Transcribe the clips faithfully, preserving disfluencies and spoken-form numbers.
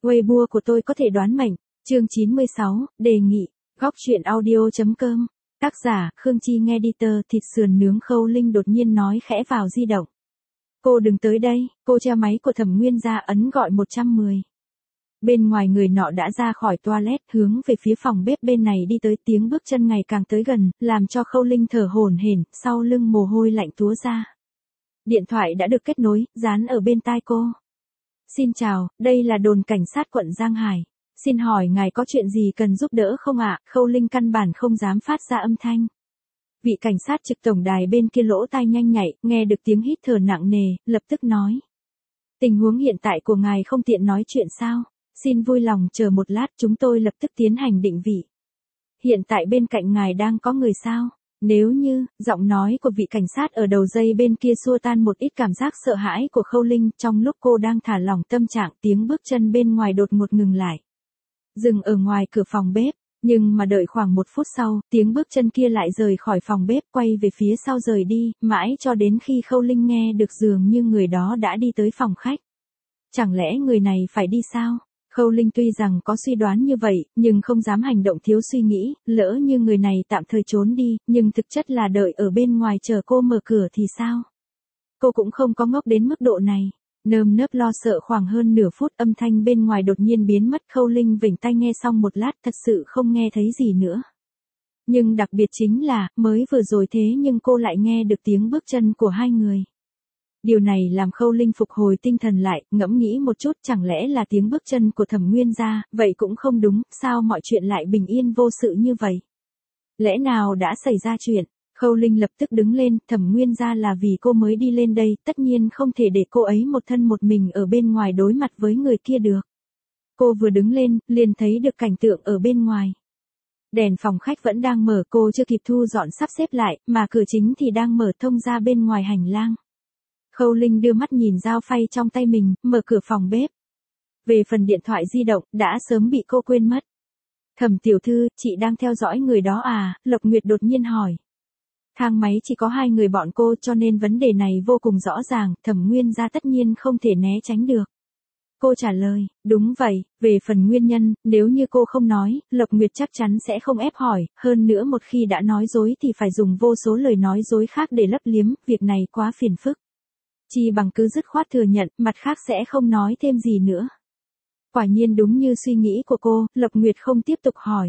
Weibo của tôi có thể đoán mệnh. Chương chín mươi sáu, đề nghị. Góc truyện audio.com. Tác giả, Khương Chi nghe editor. Thịt sườn nướng Khâu Linh đột nhiên nói khẽ vào di động. Cô đừng tới đây, cô treo máy của Thẩm Nguyên ra ấn gọi một trăm mười. Bên ngoài người nọ đã ra khỏi toilet hướng về phía phòng bếp bên này đi tới, tiếng bước chân ngày càng tới gần, làm cho Khâu Linh thở hổn hển, sau lưng mồ hôi lạnh túa ra. Điện thoại đã được kết nối, dán ở bên tai cô. Xin chào, đây là đồn cảnh sát quận Giang Hải. Xin hỏi ngài có chuyện gì cần giúp đỡ không ạ? Khâu Linh căn bản không dám phát ra âm thanh. Vị cảnh sát trực tổng đài bên kia lỗ tai nhanh nhạy, nghe được tiếng hít thở nặng nề, lập tức nói. Tình huống hiện tại của ngài không tiện nói chuyện sao? Xin vui lòng chờ một lát, chúng tôi lập tức tiến hành định vị. Hiện tại bên cạnh ngài đang có người sao? Nếu như, giọng nói của vị cảnh sát ở đầu dây bên kia xua tan một ít cảm giác sợ hãi của Khâu Linh, trong lúc cô đang thả lỏng tâm trạng, tiếng bước chân bên ngoài đột ngột ngừng lại. Dừng ở ngoài cửa phòng bếp, nhưng mà đợi khoảng một phút sau, tiếng bước chân kia lại rời khỏi phòng bếp, quay về phía sau rời đi, mãi cho đến khi Khâu Linh nghe được dường như người đó đã đi tới phòng khách. Chẳng lẽ người này phải đi sao? Khâu Linh tuy rằng có suy đoán như vậy, nhưng không dám hành động thiếu suy nghĩ, lỡ như người này tạm thời trốn đi, nhưng thực chất là đợi ở bên ngoài chờ cô mở cửa thì sao? Cô cũng không có ngốc đến mức độ này. Nơm nớp lo sợ khoảng hơn nửa phút, âm thanh bên ngoài đột nhiên biến mất. Khâu Linh vểnh tai nghe xong một lát, thật sự không nghe thấy gì nữa. Nhưng đặc biệt chính là, mới vừa rồi thế nhưng cô lại nghe được tiếng bước chân của hai người. Điều này làm Khâu Linh phục hồi tinh thần lại, ngẫm nghĩ một chút, chẳng lẽ là tiếng bước chân của Thẩm Nguyên gia? Vậy cũng không đúng, sao mọi chuyện lại bình yên vô sự như vậy? Lẽ nào đã xảy ra chuyện? Khâu Linh lập tức đứng lên, Thẩm Nguyên gia là vì cô mới đi lên đây, tất nhiên không thể để cô ấy một thân một mình ở bên ngoài đối mặt với người kia được. Cô vừa đứng lên, liền thấy được cảnh tượng ở bên ngoài. Đèn phòng khách vẫn đang mở, cô chưa kịp thu dọn sắp xếp lại, mà cửa chính thì đang mở thông ra bên ngoài hành lang. Khâu Linh đưa mắt nhìn dao phay trong tay mình, mở cửa phòng bếp. Về phần điện thoại di động, đã sớm bị cô quên mất. Thẩm tiểu thư, chị đang theo dõi người đó à? Lộc Nguyệt đột nhiên hỏi. Thang máy chỉ có hai người bọn cô cho nên vấn đề này vô cùng rõ ràng, Thẩm Nguyên gia tất nhiên không thể né tránh được. Cô trả lời, đúng vậy, về phần nguyên nhân, nếu như cô không nói, Lộc Nguyệt chắc chắn sẽ không ép hỏi, hơn nữa một khi đã nói dối thì phải dùng vô số lời nói dối khác để lấp liếm, việc này quá phiền phức. Chi bằng cứ dứt khoát thừa nhận, mặt khác sẽ không nói thêm gì nữa. Quả nhiên đúng như suy nghĩ của cô, Lộc Nguyệt không tiếp tục hỏi.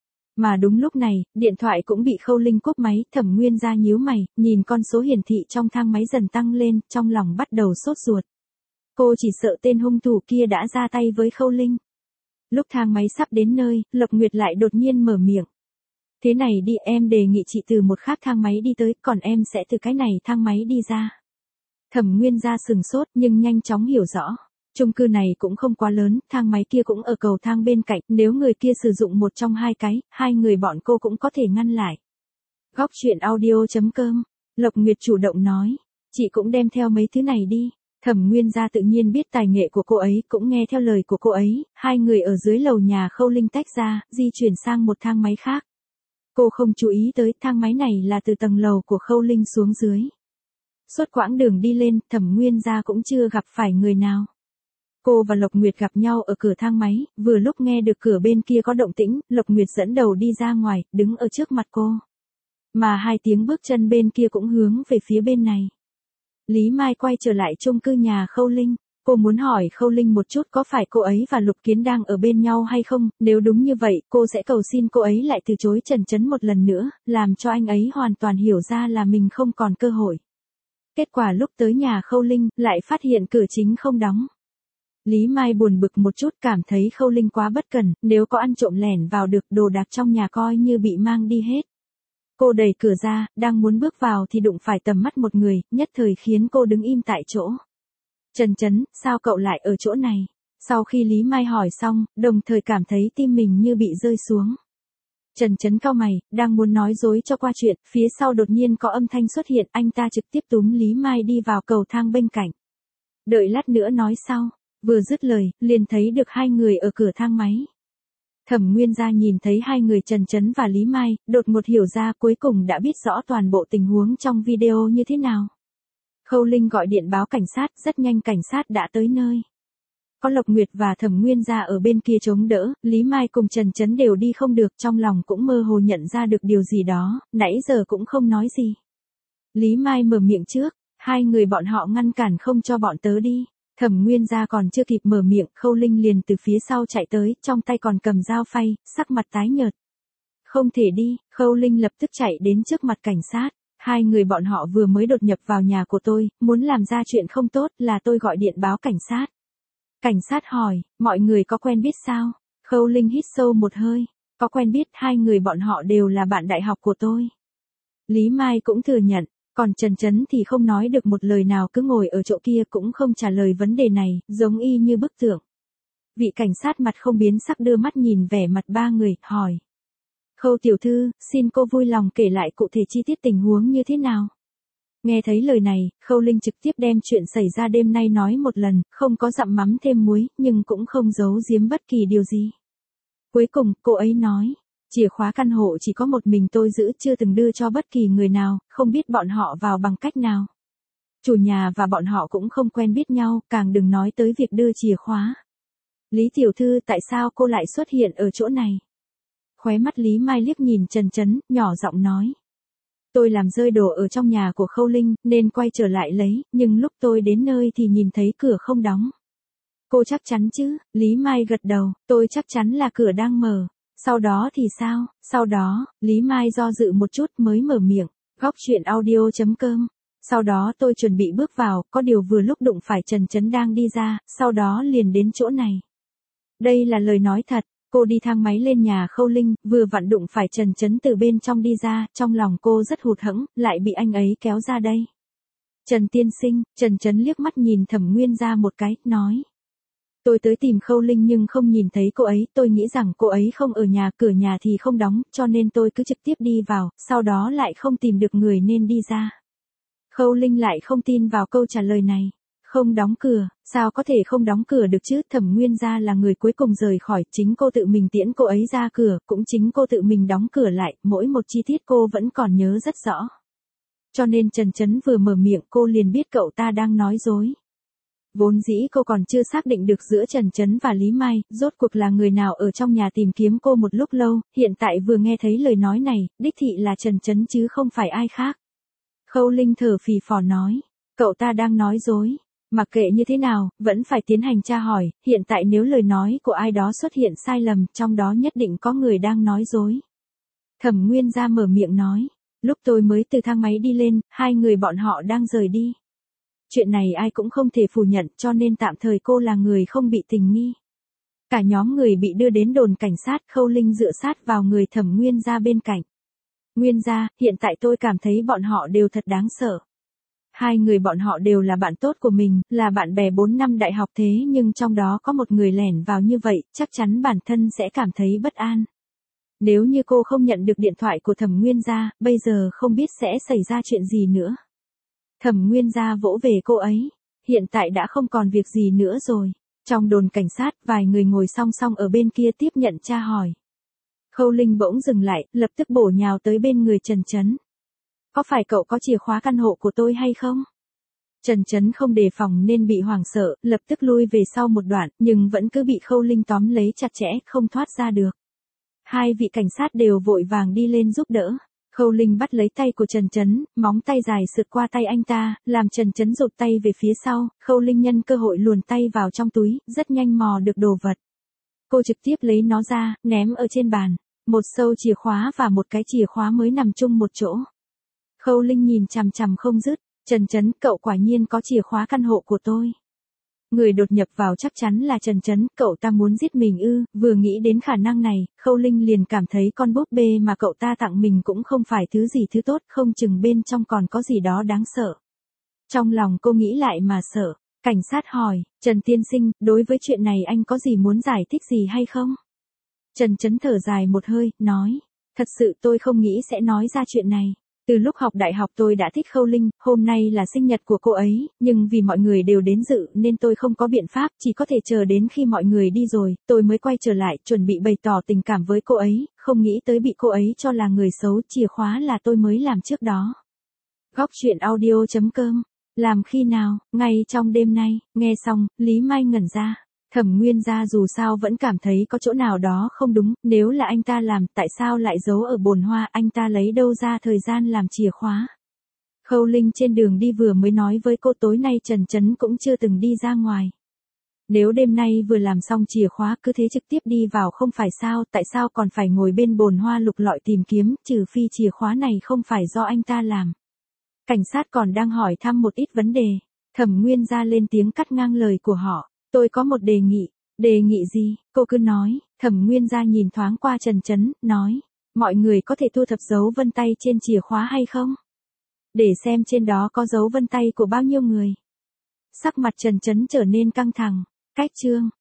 Mà đúng lúc này, điện thoại cũng bị Khâu Linh cúp máy, Thẩm Nguyên gia nhíu mày, nhìn con số hiển thị trong thang máy dần tăng lên, trong lòng bắt đầu sốt ruột. Cô chỉ sợ tên hung thủ kia đã ra tay với Khâu Linh. Lúc thang máy sắp đến nơi, Lộc Nguyệt lại đột nhiên mở miệng. Thế này đi, em đề nghị chị từ một khác thang máy đi tới, còn em sẽ từ cái này thang máy đi ra. Thẩm Nguyên gia sừng sốt nhưng nhanh chóng hiểu rõ. Chung cư này cũng không quá lớn, thang máy kia cũng ở cầu thang bên cạnh, nếu người kia sử dụng một trong hai cái, hai người bọn cô cũng có thể ngăn lại. Góc truyện audio.com, Lộc Nguyệt chủ động nói, chị cũng đem theo mấy thứ này đi. Thẩm Nguyên gia tự nhiên biết tài nghệ của cô ấy, cũng nghe theo lời của cô ấy, hai người ở dưới lầu nhà Khâu Linh tách ra, di chuyển sang một thang máy khác. Cô không chú ý tới thang máy này là từ tầng lầu của Khâu Linh xuống dưới. Suốt quãng đường đi lên, Thẩm Nguyên gia cũng chưa gặp phải người nào. Cô và Lộc Nguyệt gặp nhau ở cửa thang máy, vừa lúc nghe được cửa bên kia có động tĩnh, Lộc Nguyệt dẫn đầu đi ra ngoài, đứng ở trước mặt cô. Mà hai tiếng bước chân bên kia cũng hướng về phía bên này. Lý Mai quay trở lại chung cư nhà Khâu Linh, cô muốn hỏi Khâu Linh một chút có phải cô ấy và Lục Kiến đang ở bên nhau hay không, nếu đúng như vậy, cô sẽ cầu xin cô ấy lại từ chối Trần Chấn một lần nữa, làm cho anh ấy hoàn toàn hiểu ra là mình không còn cơ hội. Kết quả lúc tới nhà Khâu Linh, lại phát hiện cửa chính không đóng. Lý Mai buồn bực một chút, cảm thấy Khâu Linh quá bất cẩn, nếu có ăn trộm lẻn vào được, đồ đạc trong nhà coi như bị mang đi hết. Cô đẩy cửa ra, đang muốn bước vào thì đụng phải tầm mắt một người, nhất thời khiến cô đứng im tại chỗ. Trần Chấn, sao cậu lại ở chỗ này? Sau khi Lý Mai hỏi xong, đồng thời cảm thấy tim mình như bị rơi xuống. Trần Chấn cau mày, đang muốn nói dối cho qua chuyện, phía sau đột nhiên có âm thanh xuất hiện, anh ta trực tiếp túm Lý Mai đi vào cầu thang bên cạnh. Đợi lát nữa nói sau. Vừa dứt lời, liền thấy được hai người ở cửa thang máy. Thẩm Nguyên gia nhìn thấy hai người Trần Chấn và Lý Mai, đột ngột hiểu ra cuối cùng đã biết rõ toàn bộ tình huống trong video như thế nào. Khâu Linh gọi điện báo cảnh sát, rất nhanh cảnh sát đã tới nơi. Có Lộc Nguyệt và Thẩm Nguyên gia ở bên kia chống đỡ, Lý Mai cùng Trần Chấn đều đi không được, trong lòng cũng mơ hồ nhận ra được điều gì đó, nãy giờ cũng không nói gì. Lý Mai mở miệng trước, hai người bọn họ ngăn cản không cho bọn tớ đi. Thẩm Nguyên gia còn chưa kịp mở miệng, Khâu Linh liền từ phía sau chạy tới, trong tay còn cầm dao phay, sắc mặt tái nhợt. Không thể đi, Khâu Linh lập tức chạy đến trước mặt cảnh sát. Hai người bọn họ vừa mới đột nhập vào nhà của tôi, muốn làm ra chuyện không tốt là tôi gọi điện báo cảnh sát. Cảnh sát hỏi, mọi người có quen biết sao? Khâu Linh hít sâu một hơi, có quen biết, hai người bọn họ đều là bạn đại học của tôi. Lý Mai cũng thừa nhận, còn Trần Chấn thì không nói được một lời nào, cứ ngồi ở chỗ kia cũng không trả lời vấn đề này, giống y như bức tượng. Vị cảnh sát mặt không biến sắc đưa mắt nhìn vẻ mặt ba người, hỏi. Khâu tiểu thư, xin cô vui lòng kể lại cụ thể chi tiết tình huống như thế nào? Nghe thấy lời này, Khâu Linh trực tiếp đem chuyện xảy ra đêm nay nói một lần, không có dặm mắm thêm muối, nhưng cũng không giấu giếm bất kỳ điều gì. Cuối cùng, cô ấy nói, chìa khóa căn hộ chỉ có một mình tôi giữ, chưa từng đưa cho bất kỳ người nào, không biết bọn họ vào bằng cách nào. Chủ nhà và bọn họ cũng không quen biết nhau, càng đừng nói tới việc đưa chìa khóa. Lý tiểu thư, tại sao cô lại xuất hiện ở chỗ này? Khóe mắt Lý Mai liếc nhìn Trần Chấn, nhỏ giọng nói. Tôi làm rơi đồ ở trong nhà của Khâu Linh, nên quay trở lại lấy, nhưng lúc tôi đến nơi thì nhìn thấy cửa không đóng. Cô chắc chắn chứ? Lý Mai gật đầu, tôi chắc chắn là cửa đang mở. Sau đó thì sao? Sau đó, Lý Mai do dự một chút mới mở miệng, góc chuyện audio chấm com. Sau đó tôi chuẩn bị bước vào, có điều vừa lúc đụng phải Trần Chấn đang đi ra, sau đó liền đến chỗ này. Đây là lời nói thật. Cô đi thang máy lên nhà Khâu Linh, vừa vặn đụng phải Trần Chấn từ bên trong đi ra, trong lòng cô rất hụt hẫng, lại bị anh ấy kéo ra đây. Trần tiên sinh, Trần Chấn liếc mắt nhìn Thẩm Nguyên gia một cái, nói. Tôi tới tìm Khâu Linh nhưng không nhìn thấy cô ấy, tôi nghĩ rằng cô ấy không ở nhà, cửa nhà thì không đóng, cho nên tôi cứ trực tiếp đi vào, sau đó lại không tìm được người nên đi ra. Khâu Linh lại không tin vào câu trả lời này. Không đóng cửa, sao có thể không đóng cửa được chứ? Thẩm Nguyên gia là người cuối cùng rời khỏi, chính cô tự mình tiễn cô ấy ra cửa, cũng chính cô tự mình đóng cửa lại, mỗi một chi tiết cô vẫn còn nhớ rất rõ. Cho nên Trần Chấn vừa mở miệng cô liền biết cậu ta đang nói dối. Vốn dĩ cô còn chưa xác định được giữa Trần Chấn và Lý Mai, rốt cuộc là người nào ở trong nhà tìm kiếm cô một lúc lâu, hiện tại vừa nghe thấy lời nói này, đích thị là Trần Chấn chứ không phải ai khác. Khâu Linh thở phì phò nói, cậu ta đang nói dối. Mặc kệ như thế nào, vẫn phải tiến hành tra hỏi, hiện tại nếu lời nói của ai đó xuất hiện sai lầm, trong đó nhất định có người đang nói dối. Thẩm Nguyên gia mở miệng nói, lúc tôi mới từ thang máy đi lên, hai người bọn họ đang rời đi. Chuyện này ai cũng không thể phủ nhận, cho nên tạm thời cô là người không bị tình nghi. Cả nhóm người bị đưa đến đồn cảnh sát, Khâu Linh dựa sát vào người Thẩm Nguyên gia bên cạnh. Nguyên gia, hiện tại tôi cảm thấy bọn họ đều thật đáng sợ. Hai người bọn họ đều là bạn tốt của mình, là bạn bè bốn năm đại học, thế nhưng trong đó có một người lẻn vào như vậy, chắc chắn bản thân sẽ cảm thấy bất an. Nếu như cô không nhận được điện thoại của Thẩm Nguyên gia, bây giờ không biết sẽ xảy ra chuyện gì nữa. Thẩm Nguyên gia vỗ về cô ấy, hiện tại đã không còn việc gì nữa rồi. Trong đồn cảnh sát, vài người ngồi song song ở bên kia tiếp nhận tra hỏi. Khâu Linh bỗng dừng lại, lập tức bổ nhào tới bên người Trần Chấn. Có phải cậu có chìa khóa căn hộ của tôi hay không? Trần Chấn không đề phòng nên bị hoảng sợ, lập tức lui về sau một đoạn, nhưng vẫn cứ bị Khâu Linh tóm lấy chặt chẽ, không thoát ra được. Hai vị cảnh sát đều vội vàng đi lên giúp đỡ. Khâu Linh bắt lấy tay của Trần Chấn, móng tay dài sượt qua tay anh ta, làm Trần Chấn rụt tay về phía sau, Khâu Linh nhân cơ hội luồn tay vào trong túi, rất nhanh mò được đồ vật. Cô trực tiếp lấy nó ra, ném ở trên bàn. Một sâu chìa khóa và một cái chìa khóa mới nằm chung một chỗ. Khâu Linh nhìn chằm chằm không dứt, Trần Chấn, cậu quả nhiên có chìa khóa căn hộ của tôi. Người đột nhập vào chắc chắn là Trần Chấn, cậu ta muốn giết mình ư? Vừa nghĩ đến khả năng này, Khâu Linh liền cảm thấy con búp bê mà cậu ta tặng mình cũng không phải thứ gì thứ tốt, không chừng bên trong còn có gì đó đáng sợ. Trong lòng cô nghĩ lại mà sợ. Cảnh sát hỏi, Trần tiên sinh, đối với chuyện này anh có gì muốn giải thích gì hay không? Trần Chấn thở dài một hơi, nói, thật sự tôi không nghĩ sẽ nói ra chuyện này. Từ lúc học đại học tôi đã thích Khâu Linh, hôm nay là sinh nhật của cô ấy, nhưng vì mọi người đều đến dự nên tôi không có biện pháp, chỉ có thể chờ đến khi mọi người đi rồi, tôi mới quay trở lại, chuẩn bị bày tỏ tình cảm với cô ấy, không nghĩ tới bị cô ấy cho là người xấu, chìa khóa là tôi mới làm trước đó. Góc chuyện audio chấm com, làm khi nào, ngay trong đêm nay, nghe xong, Lý Mai ngẩn ra. Thẩm Nguyên Gia dù sao vẫn cảm thấy có chỗ nào đó không đúng, nếu là anh ta làm, tại sao lại giấu ở bồn hoa, anh ta lấy đâu ra thời gian làm chìa khóa. Khâu Linh trên đường đi vừa mới nói với cô tối nay Trần Chấn cũng chưa từng đi ra ngoài. Nếu đêm nay vừa làm xong chìa khóa cứ thế trực tiếp đi vào không phải sao, tại sao còn phải ngồi bên bồn hoa lục lọi tìm kiếm, trừ phi chìa khóa này không phải do anh ta làm. Cảnh sát còn đang hỏi thăm một ít vấn đề, Thẩm Nguyên Gia lên tiếng cắt ngang lời của họ, tôi có một đề nghị. Đề nghị gì, cô cứ nói. Thẩm Nguyên Gia nhìn thoáng qua Trần Chấn, nói, mọi người có thể thu thập dấu vân tay trên chìa khóa hay không? Để xem trên đó có dấu vân tay của bao nhiêu người. Sắc mặt Trần Chấn trở nên căng thẳng, cách chương.